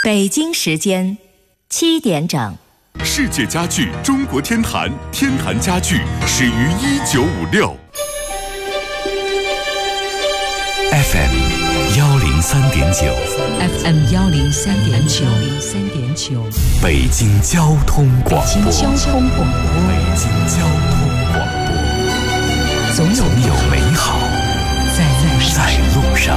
北京时间7点整。 世界家具中国天坛，天坛家具始于1956。FM 103.9 FM 103.9 北京交通广播。 北京交通广播。总有美好在路上。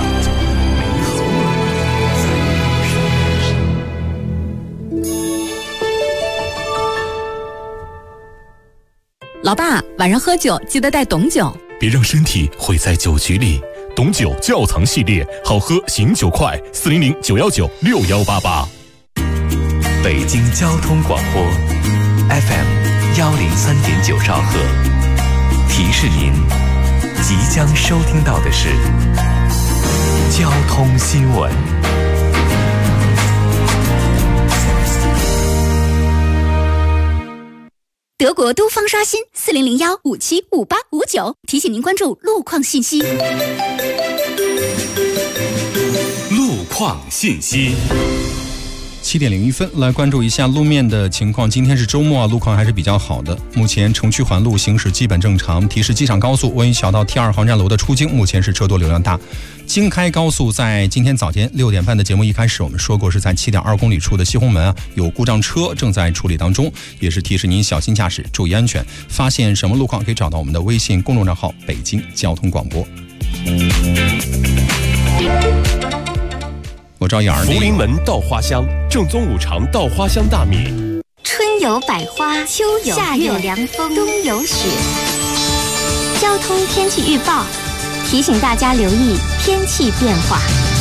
老爸，晚上喝酒记得带董酒， 别让身体毁在酒局里。董酒窖藏系列，好喝醒酒快，400-919-6188。 北京交通广播 FM 103.9兆赫，提示您即将收听到的是交通新闻。 德国都方刷新400-1575859，提醒您关注路况信息。 路况信息。 7点01分，来关注一下路面的情况。今天是周末啊，路况还是比较好的。目前城区环路行驶基本正常。提示机场高速文榆桥到 T2 航站楼的出京，目前是车多流量大。京开高速在今天早间6点半的节目一开始，我们说过是在7.2公里处的西红门啊，有故障车正在处理当中，也是提示您小心驾驶，注意安全。发现什么路况可以找到我们的微信公众账号北京交通广播。我照眼儿。 福临门稻花香，正宗五常稻花香大米。 春有百花，秋有夏有凉风，冬有雪。交通天气预报提醒大家留意天气变化。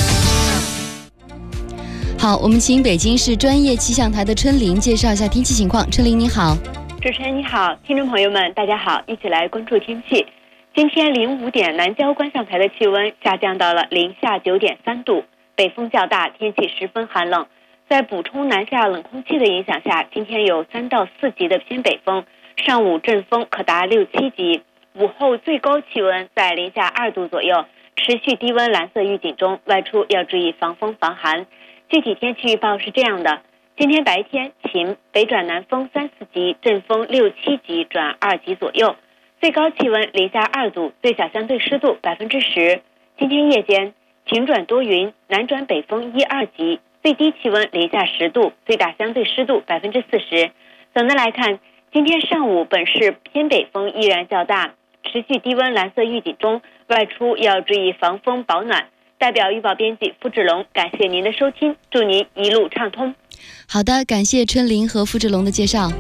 好，我们请北京市专业气象台的春玲介绍一下天气情况。春玲你好。 主持人你好，听众朋友们大家好，一起来关注天气。今天05点，南郊观象台的气温下降到了零下9.3度，北风较大，天气十分寒冷。在补充南下冷空气的影响下，今天有3到4级的偏北风，上午阵风可达6、7级，午后最高气温在零下2度左右，持续低温蓝色预警中，外出要注意防风防寒。具体天气预报是这样的：今天白天晴，北转南风3、4级，阵风6、7级转2级左右，最高气温零下2度，最小相对湿度10%。今天夜间晴转多云，南转北风1、2级，最低气温零下10度，最大相对湿度40%。总的来看，今天上午本市偏北风依然较大，持续低温蓝色预警中，外出要注意防风保暖。代表预报编辑付志龙，感谢您的收听，祝您一路畅通。 好的，感谢春玲和付志龙的介绍。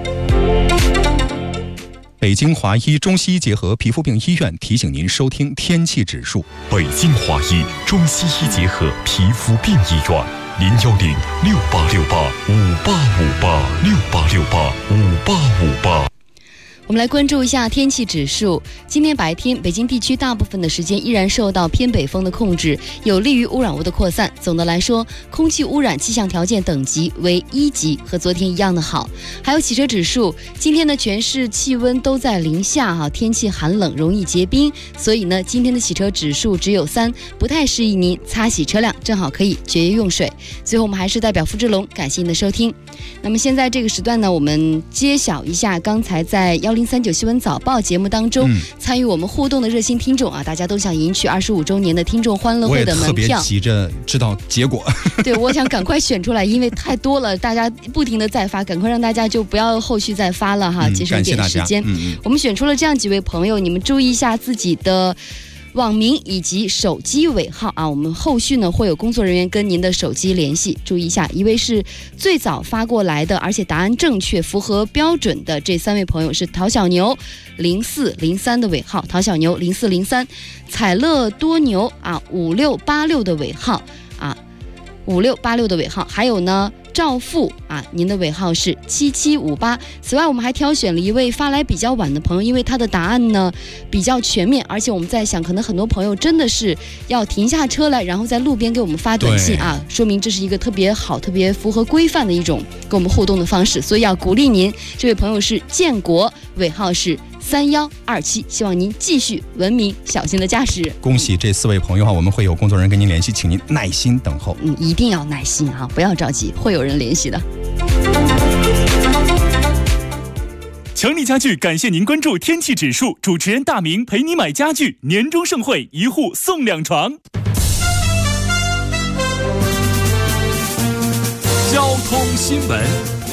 北京华医中西医结合皮肤病医院提醒您收听天气指数。 北京华医中西医结合皮肤病医院，010-6868-5858，6868-5858。 我们来关注一下天气指数。今天白天，北京地区大部分的时间依然受到偏北风的控制，有利于污染物的扩散。总的来说，空气污染气象条件等级为1级，和昨天一样的好。还有洗车指数，今天的全市气温都在零下天气寒冷，容易结冰，所以呢，今天的洗车指数只有3，不太适宜您擦洗车辆，正好可以节约用水。最后，我们还是代表付志龙感谢您的收听。那么现在这个时段呢，我们揭晓一下刚才在1039新闻早报节目当中参与我们互动的热心听众啊，大家都想赢取25周年的听众欢乐会的门票。我也特别急着知道结果。对，我想赶快选出来，因为太多了，大家不停的在发，赶快让大家就不要后续再发了哈，节省点时间。我们选出了这样几位朋友，你们注意一下自己的网名以及手机尾号啊，我们后续呢会有工作人员跟您的手机联系，注意一下。一位是最早发过来的，而且答案正确符合标准的这3位朋友是陶小牛0403的尾号，陶小牛0403，彩乐多牛啊5686的尾号啊5686的尾号，还有呢赵富啊，您的尾号是7758。此外，我们还挑选了一位发来比较晚的朋友，因为他的答案呢比较全面，而且我们在想，可能很多朋友真的是要停下车来，然后在路边给我们发短信啊，说明这是一个特别好、特别符合规范的一种跟我们互动的方式，所以要鼓励您。这位朋友是建国，尾号是 3127，希望您继续文明小心的驾驶。 恭喜这4位朋友我们会有工作人员跟您联系，请您耐心等候。 一定要耐心啊，不要着急，会有人联系的。 强力家具感谢您关注天气指数，主持人大明陪你买家具，年终盛会，1户送2床。交通新闻。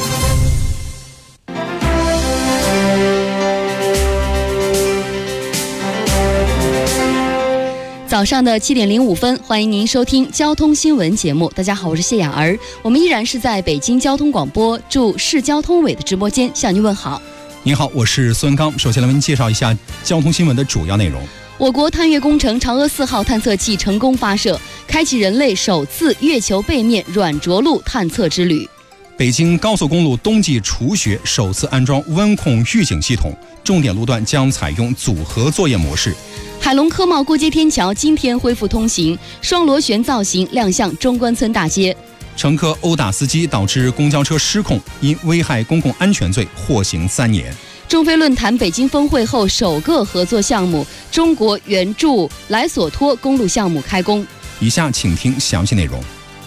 早上的7点05分，欢迎您收听交通新闻节目。大家好，我是谢雅儿，我们依然是在北京交通广播驻市交通委的直播间向您问好。 您好，我是孙刚。首先来为您介绍一下交通新闻的主要内容。 我国探月工程嫦娥4号探测器成功发射，开启人类首次月球背面软着陆探测之旅。 北京高速公路冬季除雪首次安装温控预警系统，重点路段将采用组合作业模式。 海龙科贸过街天桥今天恢复通行，双螺旋造型亮相中关村大街。 乘客殴打司机导致公交车失控，因危害公共安全罪获刑3年。 中非论坛北京峰会后首个合作项目中国援助莱索托公路项目开工。 以下请听详细内容。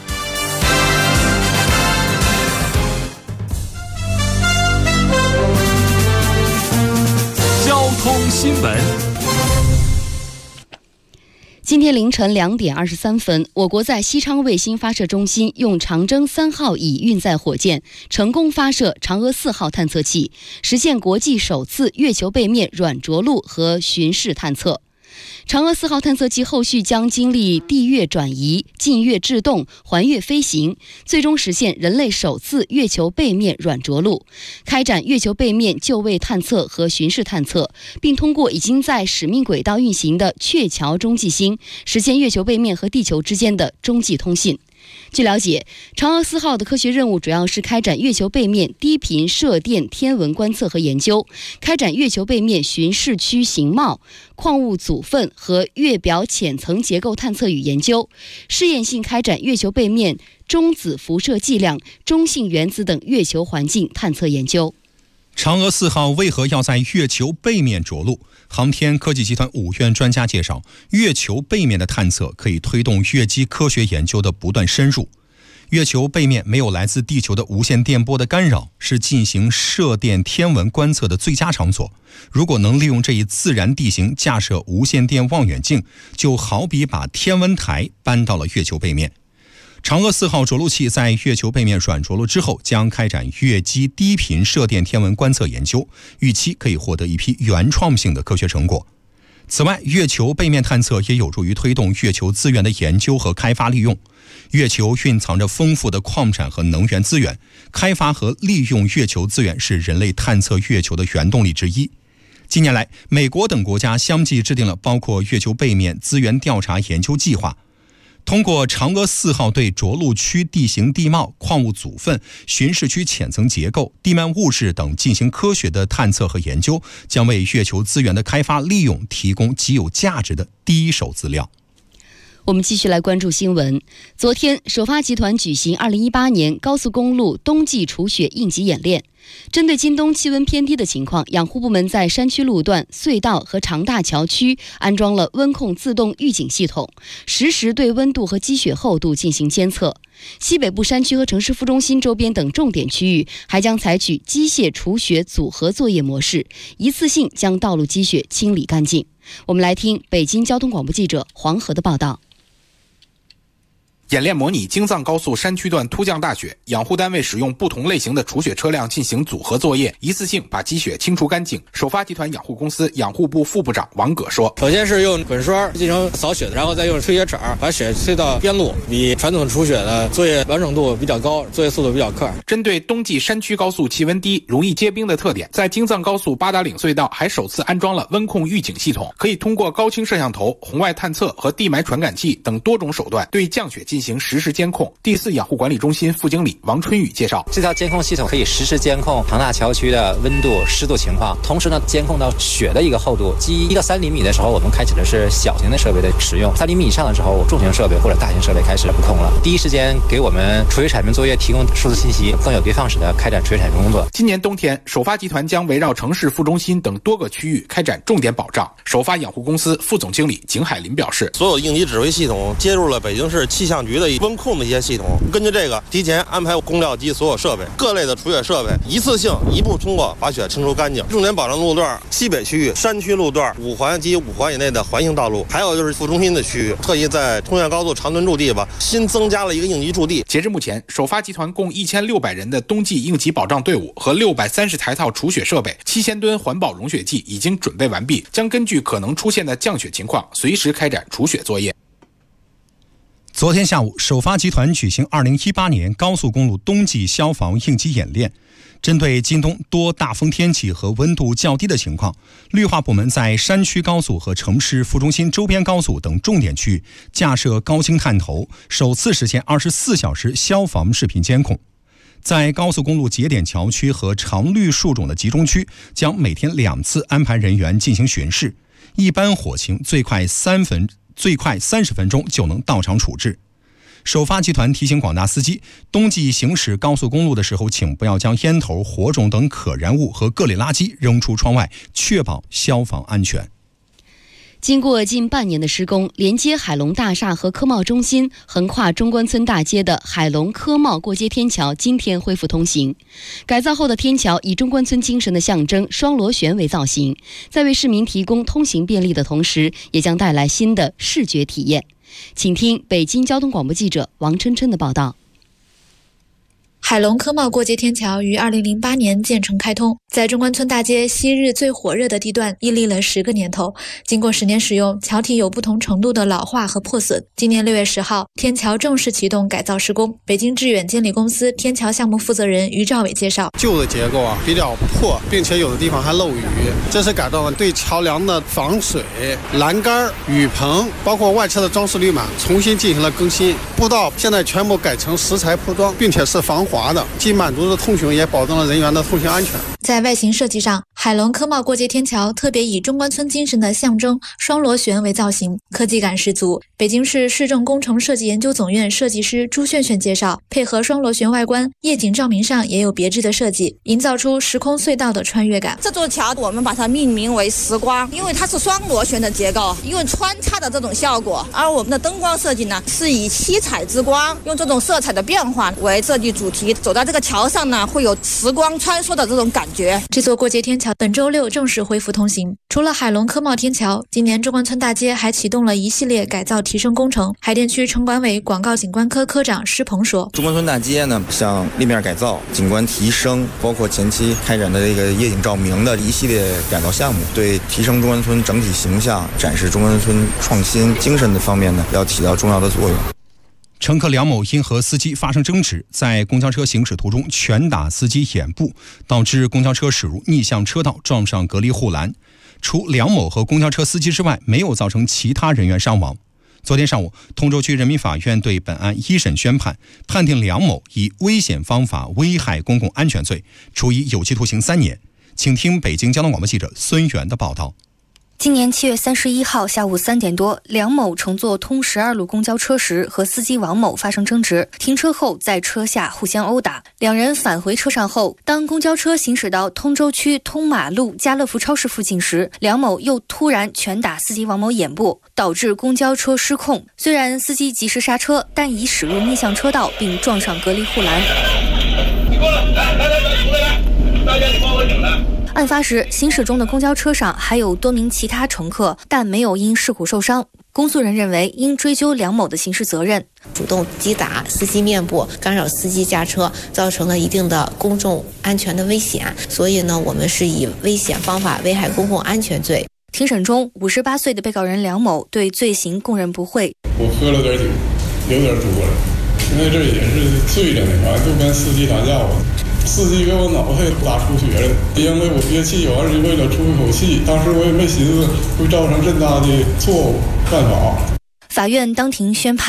交通新闻。 今天凌晨2点23分，我国在西昌卫星发射中心用长征3号乙运载火箭成功发射嫦娥4号探测器，实现国际首次月球背面软着陆和巡视探测。嫦娥4号探测器后续将经历地月转移、近月制动、环月飞行，最终实现人类首次月球背面软着陆，开展月球背面就位探测和巡视探测，并通过已经在使命轨道运行的鹊桥中继星，实现月球背面和地球之间的中继通信。据了解，嫦娥4号的科学任务主要是开展月球背面低频射电天文观测和研究，开展月球背面巡视区形貌、矿物组分和月表浅层结构探测与研究，试验性开展月球背面中子辐射剂量、中性原子等月球环境探测研究。 嫦娥4号为何要在月球背面着陆？航天科技集团5院专家介绍，月球背面的探测可以推动月基科学研究的不断深入。月球背面没有来自地球的无线电波的干扰，是进行射电天文观测的最佳场所。如果能利用这一自然地形架设无线电望远镜，就好比把天文台搬到了月球背面。嫦娥4号着陆器在月球背面软着陆之后，将开展月基低频射电天文观测研究，预期可以获得一批原创性的科学成果。此外，月球背面探测也有助于推动月球资源的研究和开发利用。月球蕴藏着丰富的矿产和能源资源，开发和利用月球资源是人类探测月球的原动力之一。近年来，美国等国家相继制定了包括月球背面资源调查研究计划。通过嫦娥4号对着陆区地形地貌、矿物组分、巡视区浅层结构、地幔物质等进行科学的探测和研究，将为月球资源的开发利用提供极有价值的第一手资料。 我们继续来关注新闻。昨天，首发集团举行2018年高速公路冬季除雪应急演练。针对今冬气温偏低的情况，养护部门在山区路段、隧道和长大桥区安装了温控自动预警系统，实时对温度和积雪厚度进行监测。西北部山区和城市副中心周边等重点区域还将采取机械除雪组合作业模式，一次性将道路积雪清理干净。我们来听北京交通广播记者黄河的报道。 演练模拟京藏高速山区段突降大雪，养护单位使用不同类型的除雪车辆进行组合作业，一次性把积雪清除干净。首发集团养护公司养护部副部长王葛说：“ 首先是用滚刷进行扫雪，然后再用吹雪铲把雪吹到边路，比传统除雪的作业完整度比较高，作业速度比较快。” 针对冬季山区高速气温低、容易结冰的特点，在京藏高速八达岭隧道还首次安装了温控预警系统，可以通过高清摄像头、红外探测和地霾传感器等多种手段，对降雪机进行实时监控。第4养护管理中心副经理王春雨介绍， 这套监控系统可以实时监控庞大桥区的温度、湿度情况，同时呢，监控到雪的一个厚度。基1到3厘米的时候，我们开启的是小型的设备的使用；3厘米以上的时候，重型设备或者大型设备开始布控了。第一时间给我们储水产品作业提供数字信息，更有的放矢的开展储水产品工作。 今年冬天，首发集团将围绕城市副中心等多个区域开展重点保障。首发养护公司副总经理景海林表示， 所有应急指挥系统接入了北京市气象局的温控的一些系统，根据这个提前安排供料机所有设备、各类的储雪设备，一次性一步通过把雪清除干净。重点保障路段西北区域山区路段5环及5环以内的环形道路，还有就是副中心的区域，特意在通县高速长墩驻地新增加了一个应急驻地。 截至目前，首发集团共1600人的冬季应急保障队伍和630台套储雪设备、7000吨环保融雪剂已经准备完毕，将根据可能出现的降雪情况，随时开展储雪作业。 昨天下午，首发集团举行2018年高速公路冬季消防应急演练。针对今冬多大风天气和温度较低的情况，绿化部门在山区高速和城市副中心周边高速等重点区域架设高精探头，首次实现24小时消防视频监控。在高速公路节点桥区和常绿树种的集中区，将每天2次安排人员进行巡视，一般火情最快30分钟就能到场处置。首发集团提醒广大司机，冬季行驶高速公路的时候，请不要将烟头、火种等可燃物和各类垃圾扔出窗外，确保消防安全。 经过近半年的施工，连接海龙大厦和科贸中心、横跨中关村大街的海龙科贸过街天桥今天恢复通行。改造后的天桥以中关村精神的象征双螺旋为造型，在为市民提供通行便利的同时，也将带来新的视觉体验。请听北京交通广播记者王琛琛的报道。 海龙科贸过街天桥于2008年建成开通，在中关村大街昔日最火热的地段屹立了10个年头。经过10年使用，桥体有不同程度的老化和破损。今年6月10号，天桥正式启动改造施工。北京致远监理公司天桥项目负责人于兆伟介绍， 旧的结构比较破，并且有的地方还漏雨。这次改造对桥梁的防水、栏杆、雨棚，包括外侧的装饰铝码重新进行了更新。步道现在全部改成石材铺装，并且是防滑的，既满足了通行，也保证了人员的通行安全。 在外形设计上，海龙科贸过街天桥特别以中关村精神的象征双螺旋为造型，科技感十足。北京市市政工程设计研究总院设计师朱炫炫介绍，配合双螺旋外观，夜景照明上也有别致的设计，营造出时空隧道的穿越感。 这座桥我们把它命名为时光，因为它是双螺旋的结构，因为穿插的这种效果。而我们的灯光设计呢，是以七彩之光，用这种色彩的变化为设计主题。走到这个桥上呢，会有时光穿梭的这种感觉。 这座过街天桥本周6正式恢复通行。除了海龙科贸天桥，今年中关村大街还启动了一系列改造提升工程。海淀区城管委广告景观科科长施鹏说， 中关村大街呢，像立面改造、景观提升，包括前期开展的这个夜景照明的一系列改造项目，对提升中关村整体形象、展示中关村创新精神的方面呢，要起到重要的作用。 乘客梁某因和司机发生争执，在公交车行驶途中拳打司机眼部，导致公交车驶入逆向车道，撞上隔离护栏。除梁某和公交车司机之外，没有造成其他人员伤亡。昨天上午，通州区人民法院对本案一审宣判，判定梁某以危险方法危害公共安全罪，处以有期徒刑3年。请听北京交通广播记者孙源的报道。 今年7月31号下午3点多，梁某乘坐通12路公交车时和司机王某发生争执，停车后在车下互相殴打。两人返回车上后，当公交车行驶到通州区通马路家乐福超市附近时，梁某又突然拳打司机王某眼部，导致公交车失控。虽然司机及时刹车，但已驶入逆向车道并撞上隔离护栏。你过来，来，大家你帮我顶来。案发时，行驶中的公交车上还有多名其他乘客，但没有因事故受伤。公诉人认为，应追究梁某的刑事责任。 主动击打司机面部，干扰司机驾车，造成了一定的公众安全的危险，所以呢，我们是以危险方法危害公共安全罪。 庭审中，58岁的被告人梁某对罪行供认不讳。 我喝了点酒，有点多了，因为这也是醉了呢，完就跟司机打架了。司机给我脑袋打出血了，因为我憋气，完是为了出一口气，当时我也没寻思会造成这么大的错误犯法。 法院当庭宣判，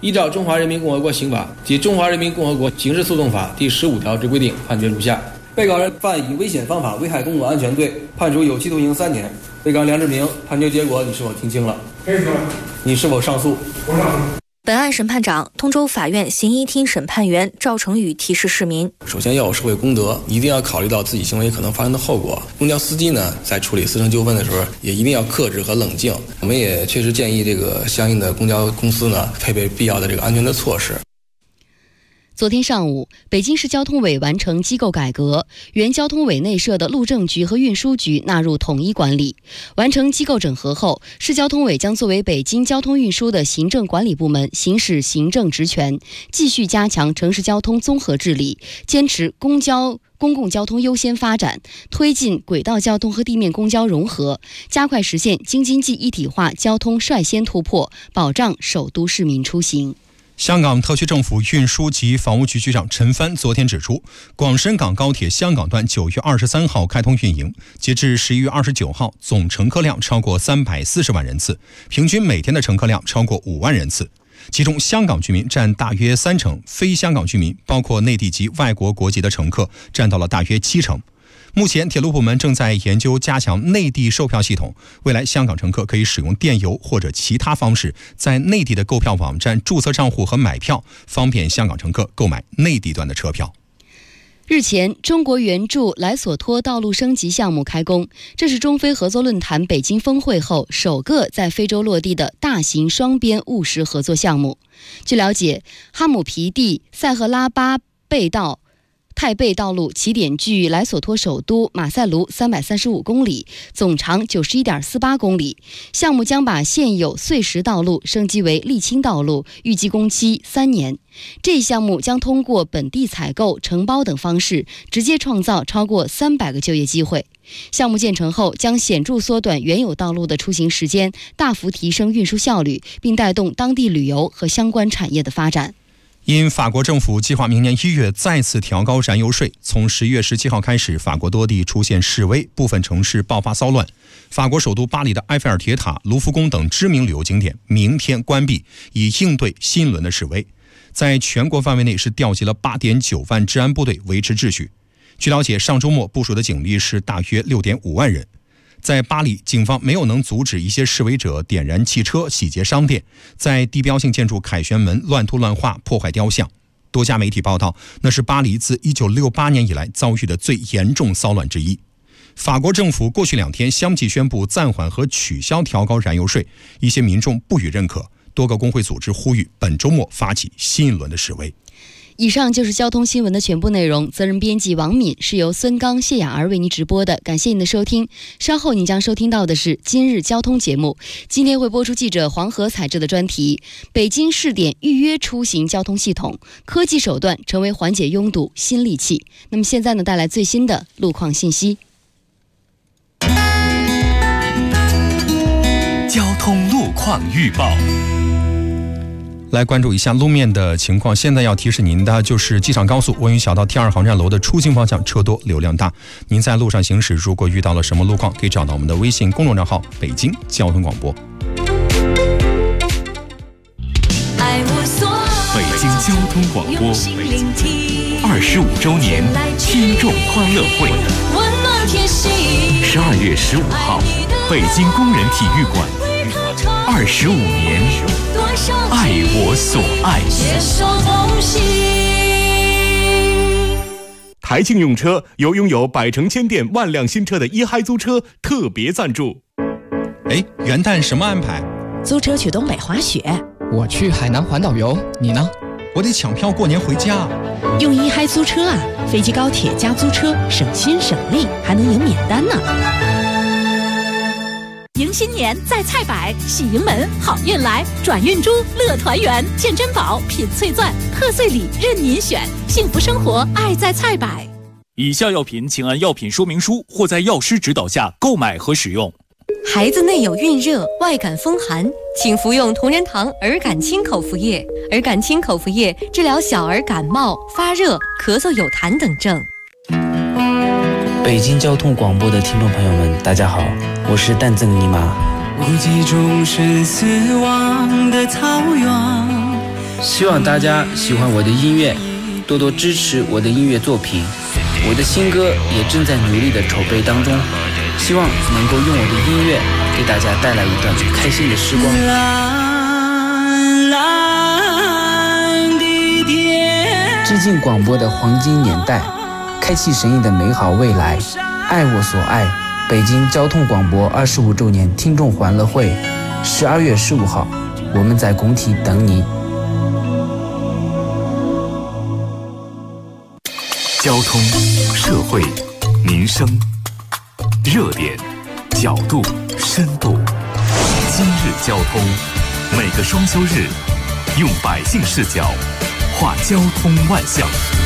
依照《中华人民共和国刑法》及《中华人民共和国刑事诉讼法》第15条之规定，判决如下：被告人犯以危险方法危害公共安全罪，判处有期徒刑3年。被告梁志明，判决结果你是否听清了？可以说。你是否上诉？ 我上诉。 本案审判长、通州法院刑一厅审判员赵成宇提示市民： 首先要有社会公德，一定要考虑到自己行为可能发生的后果。公交司机呢，在处理私生纠纷的时候，也一定要克制和冷静。我们也确实建议这个相应的公交公司呢，配备必要的这个安全的措施。 昨天上午，北京市交通委完成机构改革，原交通委内设的路政局和运输局纳入统一管理。完成机构整合后，市交通委将作为北京交通运输的行政管理部门，行使行政职权，继续加强城市交通综合治理，坚持公共交通优先发展，推进轨道交通和地面公交融合，加快实现京津冀一体化交通率先突破，保障首都市民出行。 香港特区政府运输及房屋局局长陈帆昨天指出，广深港高铁香港段9月23号开通运营，截至11月29号，总乘客量超过340万人次，平均每天的乘客量超过5万人次。其中香港居民占大约30%，非香港居民包括内地及外国国籍的乘客占到了大约70%。目前铁路部门正在研究加强内地售票系统，未来香港乘客可以使用电邮或者其他方式在内地的购票网站注册账户和买票，方便香港乘客购买内地段的车票。 日前，中国援助莱索托道路升级项目开工，这是中非合作论坛北京峰会后首个在非洲落地的大型双边务实合作项目。据了解，哈姆皮蒂塞赫拉巴贝道泰贝道路起点距莱索托首都马赛卢335公里，总长91.48公里。项目将把现有碎石道路升级为沥青道路，预计工期3年。这一项目将通过本地采购、承包等方式，直接创造超过300个就业机会。项目建成后，将显著缩短原有道路的出行时间，大幅提升运输效率，并带动当地旅游和相关产业的发展。 因法国政府计划明年1月再次调高燃油税，从11月17号开始，法国多地出现示威，部分城市爆发骚乱。法国首都巴黎的埃菲尔铁塔、卢浮宫等知名旅游景点明天关闭，以应对新一轮的示威。在全国范围内是调集了8.9万治安部队维持秩序。据了解，上周末部署的警力是大约6.5万人。在巴黎，警方没有能阻止一些示威者点燃汽车、洗劫商店，在地标性建筑凯旋门乱涂乱画、破坏雕像。多家媒体报道，那是巴黎自1968年以来遭遇的最严重骚乱之一。法国政府过去2天相继宣布暂缓和取消调高燃油税，一些民众不予认可，多个工会组织呼吁本周末发起新一轮的示威。 以上就是交通新闻的全部内容，责任编辑王敏，是由孙刚、谢雅儿为您直播的，感谢您的收听。稍后您将收听到的是今日交通节目，今天会播出记者黄河采制的专题，北京试点预约出行交通系统，科技手段成为缓解拥堵新利器。那么现在呢，带来最新的路况信息。 交通路况预报。 来关注一下路面的情况。现在要提示您的就是机场高速文榆小道T2航站楼的出京方向车多流量大。您在路上行驶，如果遇到了什么路况，可以找到我们的微信公众账号北京交通广播。 北京交通广播25周年听众欢乐会，12月15号，北京工人体育馆，25年，爱我所爱。台庆用车由拥有百城千店万辆新车的一嗨租车特别赞助。 元旦什么安排？ 租车去东北滑雪。 我去海南环岛游，你呢？ 我得抢票过年回家。 用一嗨租车啊，飞机高铁加租车，省心省力，还能赢免单呢。 迎新年在菜百，喜迎门好运来，转运珠乐团圆，见珍宝品翠钻，贺岁礼任您选，幸福生活爱在菜百。 以下药品请按药品说明书或在药师指导下购买和使用。 孩子内有孕热、外感风寒，请服用同仁堂儿感清口服液。儿感清口服液治疗小儿感冒、发热、咳嗽有痰等症。 北京交通广播的听众朋友们，大家好，我是淡赠尼玛。 无计终身死亡的草原， 希望大家喜欢我的音乐，多多支持我的音乐作品。我的新歌也正在努力的筹备当中，希望能够用我的音乐给大家带来一段开心的时光。致敬广播的黄金年代，开启神韵的美好未来。爱我所爱，北京交通广播25周年听众欢乐会，12月15号，我们在工体等你。 交通、社会、民生，热点、角度、深度。今日交通，每个双休日，用百姓视角话交通万象。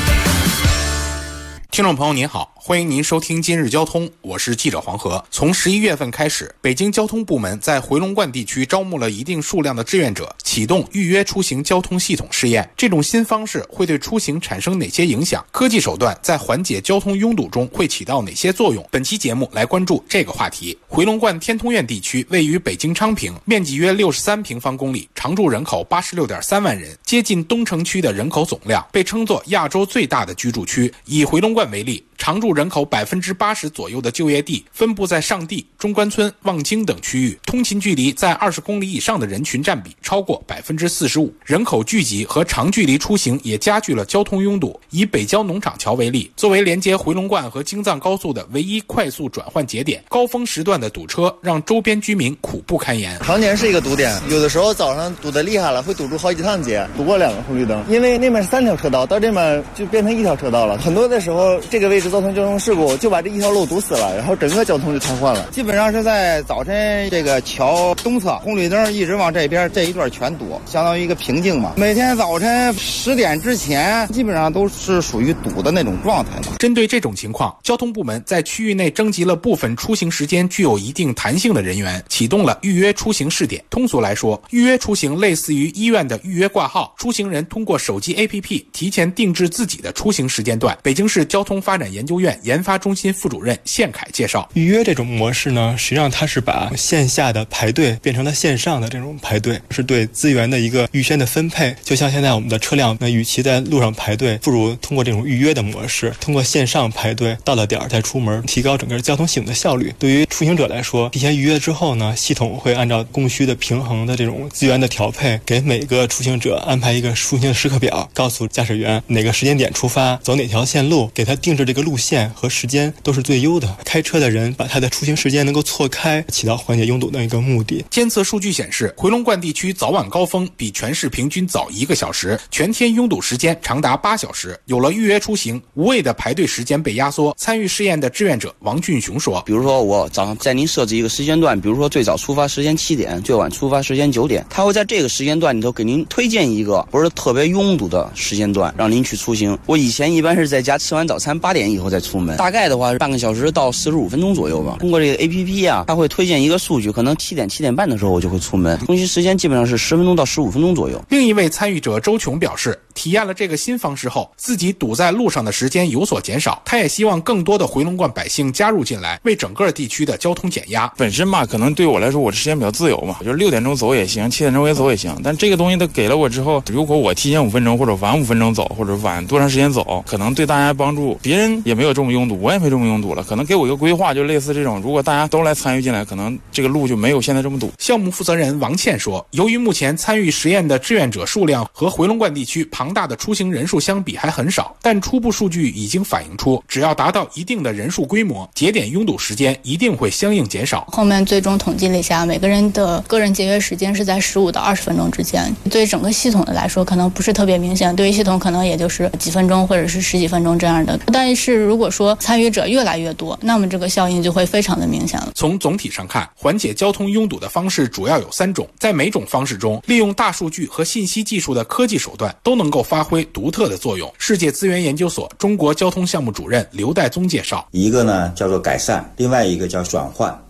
听众朋友您好，欢迎您收听今日交通，我是记者黄河。从11月份开始，北京交通部门在回龙观地区招募了一定数量的志愿者，启动预约出行交通系统试验。这种新方式会对出行产生哪些影响？科技手段在缓解交通拥堵中会起到哪些作用？本期节目来关注这个话题。回龙观天通苑地区位于北京昌平，面积约63平方公里，常住人口86.3万人，接近东城区的人口总量，被称作亚洲最大的居住区。以回龙观为例，常住人口80%左右的就业地分布在上地、中关村、望京等区域，通勤距离在20公里以上的人群占比超过45%。人口聚集和长距离出行也加剧了交通拥堵。以北郊农场桥为例，作为连接回龙观和京藏高速的唯一快速转换节点，高峰时段的堵车让周边居民苦不堪言。 常年是一个堵点，有的时候早上堵得厉害了，会堵住好几趟街，堵过2个红绿灯。因为那边是3条车道，到这边就变成1条车道了。很多的时候，这个位置造成交通事故，就把这一条路堵死了，然后整个交通就瘫痪了。基本上是在早晨这个桥东侧，红绿灯一直往这边这一段全堵，相当于一个瓶颈嘛。每天早晨10点之前，基本上都是属于堵的那种状态嘛。 针对这种情况，交通部门在区域内征集了部分出行时间具有一定弹性的人员，启动了预约出行试点。通俗来说，预约出行类似于医院的预约挂号，出行人通过手机 APP 提前定制自己的出行时间段。北京市交通发展研究院研发中心副主任宪凯介绍， 预约这种模式呢，实际上它是把线下的排队变成了线上的这种排队，是对资源的一个预先的分配。就像现在我们的车辆，与其在路上排队，不如通过这种预约的模式，通过线上排队，到了点儿再出门，提高整个交通系统的效率。对于出行者来说，提前预约之后呢，系统会按照供需的平衡的这种资源的调配，给每个出行者安排一个出行的时刻表，告诉驾驶员哪个时间点出发，走哪条线路，给他定制这个路线和时间都是最优的。开车的人把他的出行时间能够错开，起到缓解拥堵的一个目的。 监测数据显示，回龙观地区早晚高峰比全市平均早1个小时，全天拥堵时间长达8小时。有了预约出行，无谓的排队时间被压缩。参与试验的志愿者王俊雄说， 比如说我早上在您设置一个时间段，比如说最早出发时间7点，最晚出发时间9点，他会在这个时间段里头给您推荐一个不是特别拥堵的时间段，让您去出行。我以前一般是在家吃完早餐8点以后再出门，大概的话是半个小时到45分钟左右吧。通过这个 APP 啊，它会推荐一个数据，可能7点7点半的时候我就会出门，通行时间基本上是10分钟到15分钟左右。 另一位参与者周琼表示，体验了这个新方式后，自己堵在路上的时间有所减少。他也希望更多的回龙观百姓加入进来，为整个地区的交通减压。 本身吧，可能对我来说，我的时间比较自由嘛，就是6点钟走也行，7点钟也走也行。但这个东西它给了我之后，如果我提前5分钟或者晚5分钟走，或者晚多长时间走，可能对大家帮助，别人也没有这么拥堵，我也没这么拥堵了。可能给我一个规划，就类似这种，如果大家都来参与进来，可能这个路就没有现在这么堵。 项目负责人王倩说，由于目前参与实验的志愿者数量和回龙观地区庞大的出行人数相比还很少，但初步数据已经反映出，只要达到一定的人数规模，节点拥堵时间一定会相应减少。 后面最终统计了一下，每个人的个人节约时间是在15到20分钟之间。对整个系统的来说，可能不是特别明显，对于系统可能也就是几分钟或者是10几分钟这样的。但是如果说参与者越来越多，那么这个效应就会非常的明显了。 从总体上看，缓解交通拥堵的方式主要有3种，在每种方式中，利用大数据和信息技术的科技手段都能够发挥独特的作用。世界资源研究所中国交通项目主任刘代宗介绍， 一个呢叫做改善，另外一个叫转换。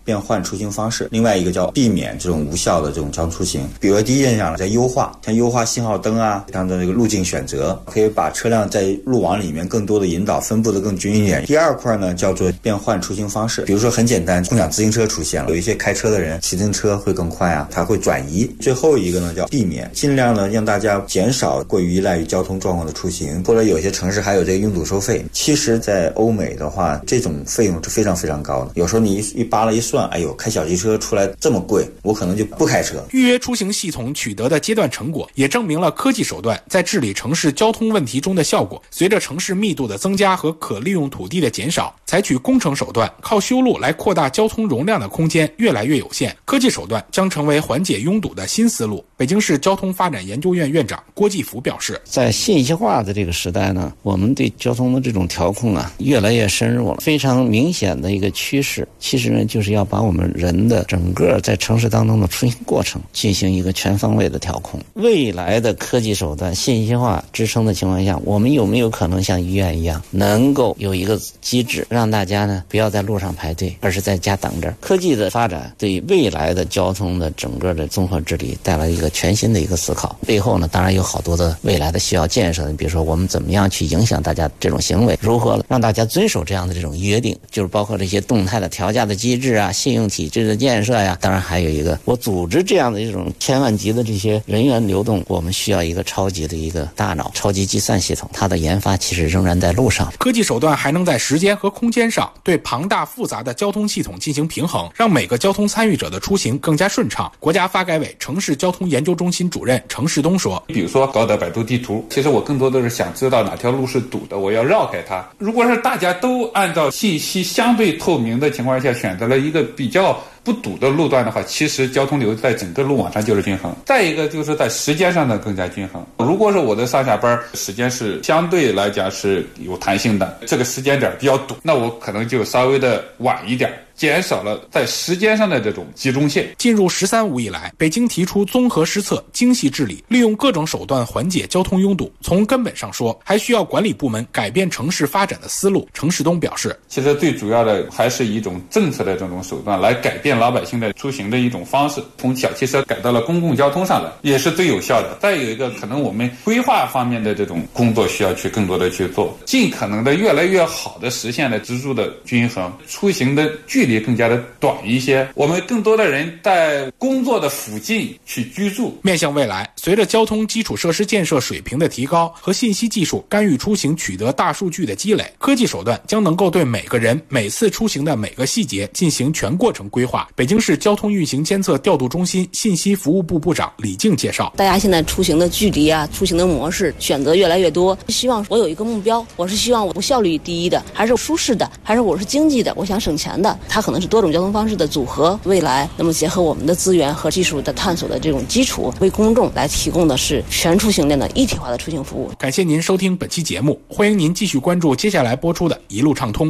变换出行方式，另外一个叫避免这种无效的这种交通出行。比如第一件项在优化，像优化信号灯啊，它的这个路径选择，可以把车辆在路网里面更多的引导，分布的更均匀一点。第二块呢叫做变换出行方式，比如说很简单，共享自行车出现了，有一些开车的人骑自行车会更快啊，它会转移。最后一个呢叫避免，尽量呢让大家减少过于依赖于交通状况的出行，或者有些城市还有这个拥堵收费。其实在欧美的话，这种费用是非常非常高的，有时候你一扒拉一算，哎呦，开小汽车出来这么贵，我可能就不开车。 预约出行系统取得的阶段成果，也证明了科技手段在治理城市交通问题中的效果。随着城市密度的增加和可利用土地的减少，采取工程手段靠修路来扩大交通容量的空间越来越有限，科技手段将成为缓解拥堵的新思路。北京市交通发展研究院院长郭继福表示， 在信息化的这个时代呢，我们对交通的这种调控啊越来越深入了。非常明显的一个趋势，其实呢就是要把我们人的整个在城市当中的出行过程进行一个全方位的调控。未来的科技手段信息化支撑的情况下，我们有没有可能像医院一样能够有一个机制，让大家呢不要在路上排队，而是在家等着。科技的发展对未来的交通的整个的综合治理带来一个全新的一个思考，背后呢当然有好多的未来的需要建设，比如说我们怎么样去影响大家这种行为，如何让大家遵守这样的这种约定，就是包括这些动态的调价的机制啊，信用体制的建设呀，当然还有一个我组织这样的一种千万级的这些人员流动，我们需要一个超级的一个大脑，超级计算系统，它的研发其实仍然在路上。 科技手段还能在时间和空间上对庞大复杂的交通系统进行平衡，让每个交通参与者的出行更加顺畅。国家发改委城市交通研究中心主任程世东说， 比如说搞的百度地图，其实我更多的是想知道哪条路是堵的，我要绕开它。如果是大家都按照信息相对透明的情况下选择了一个比较不堵的路段的话，其实交通流在整个路网上就是均衡。再一个就是在时间上呢更加均衡。如果是我的上下班时间是相对来讲是有弹性的，这个时间点比较堵，那我可能就稍微的晚一点，减少了在时间上的这种集中性。 进入“13五”以来，北京提出综合施策、精细治理，利用各种手段缓解交通拥堵。从根本上说，还需要管理部门改变城市发展的思路。程世东表示， 其实最主要的还是一种政策的这种手段来改变老百姓的出行的一种方式，从小汽车改到了公共交通上来，也是最有效的。再有一个，可能我们规划方面的这种工作需要去更多的去做，尽可能的越来越好的实现了支柱的均衡，出行的距离更加的短一些，我们更多的人在工作的附近去居住。 面向未来，随着交通基础设施建设水平的提高和信息技术干预出行取得大数据的积累，科技手段将能够对每个人每次出行的每个细节进行全过程规划。北京市交通运行监测调度中心信息服务部部长李静介绍， 大家现在出行的距离啊，出行的模式选择越来越多，希望我有一个目标，我是希望我效率第一的，还是舒适的，还是我是经济的，我想省钱的，它可能是多种交通方式的组合。未来那么结合我们的资源和技术的探索的这种基础，为公众来提供的是全出行链的一体化的出行服务。 感谢您收听本期节目，欢迎您继续关注接下来播出的一路畅通。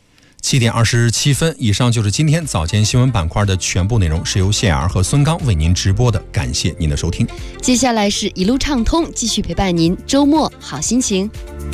7点27分，以上就是今天早间新闻板块的全部内容，是由谢雅儿和孙刚为您直播的，感谢您的收听。 接下来是一路畅通，继续陪伴您周末好心情。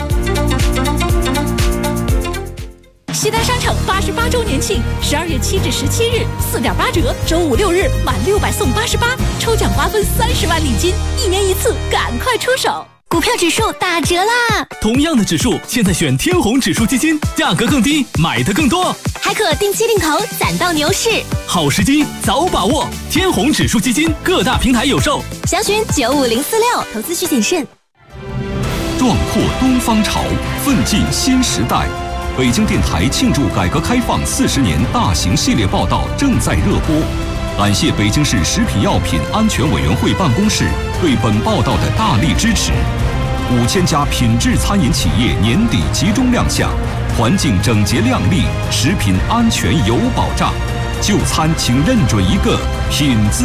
西单商城88周年庆，12月7至17日4.8折，周5、6日满600送88，抽奖瓜分30万礼金，1年1次，赶快出手！ 股票指数打折啦！ 同样的指数，现在选天弘指数基金，价格更低，买的更多， 还可定期定投，攒到牛市。 好时机，早把握！天弘指数基金各大平台有售， 详询95046，投资需谨慎。 壮阔东方潮，奋进新时代。北京电台庆祝改革开放40年大型系列报道正在热播，感谢北京市食品药品安全委员会办公室对本报道的大力支持。5000家品质餐饮企业年底集中亮相，环境整洁亮丽，食品安全有保障。就餐请认准一个品字。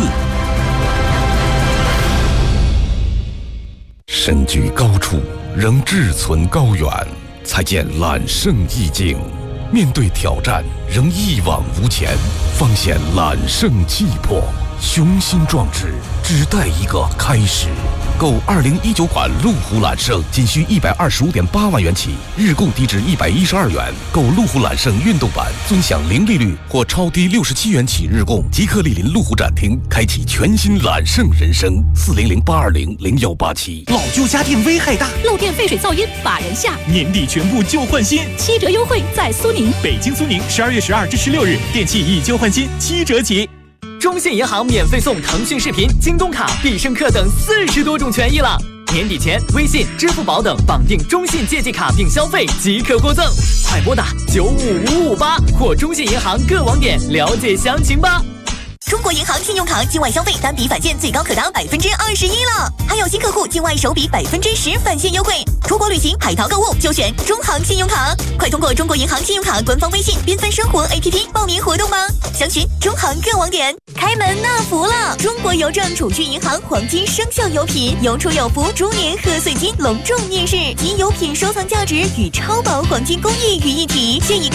身居高处，仍志存高远，才见揽胜意境；面对挑战，仍一往无前，方显揽胜气魄。雄心壮志， 只待一个开始。购2019款路虎揽胜仅需125.8万元起，日供低至112元。购路虎揽胜运动版，尊享零利率或超低67元起日供。即刻莅临路虎展厅，开启全新揽胜人生。400-820-0187。 老旧家电危害大， 漏电、废水、噪音把人吓。 年底全部旧换新 ，7折优惠在苏宁。 北京苏宁12月12至16日，电器以旧换新7折起。 中信银行免费送腾讯视频、京东卡、必胜客等40多种权益了。年底前，微信、支付宝等绑定中信借记卡并消费即可获赠，快拨打95558或中信银行各网点了解详情吧。 中国银行信用卡境外消费单笔返现最高可达21%了，还有新客户境外首笔10%返现优惠。出国旅行、海淘购物就选中行信用卡，快通过中国银行信用卡官方微信缤纷生活 APP 报名活动吧，详询中行各网点。开门纳福了！中国邮政储蓄银行黄金生肖邮品有储有福猪年贺岁金隆重面世，集邮品收藏价值与超薄黄金工艺于一体，现已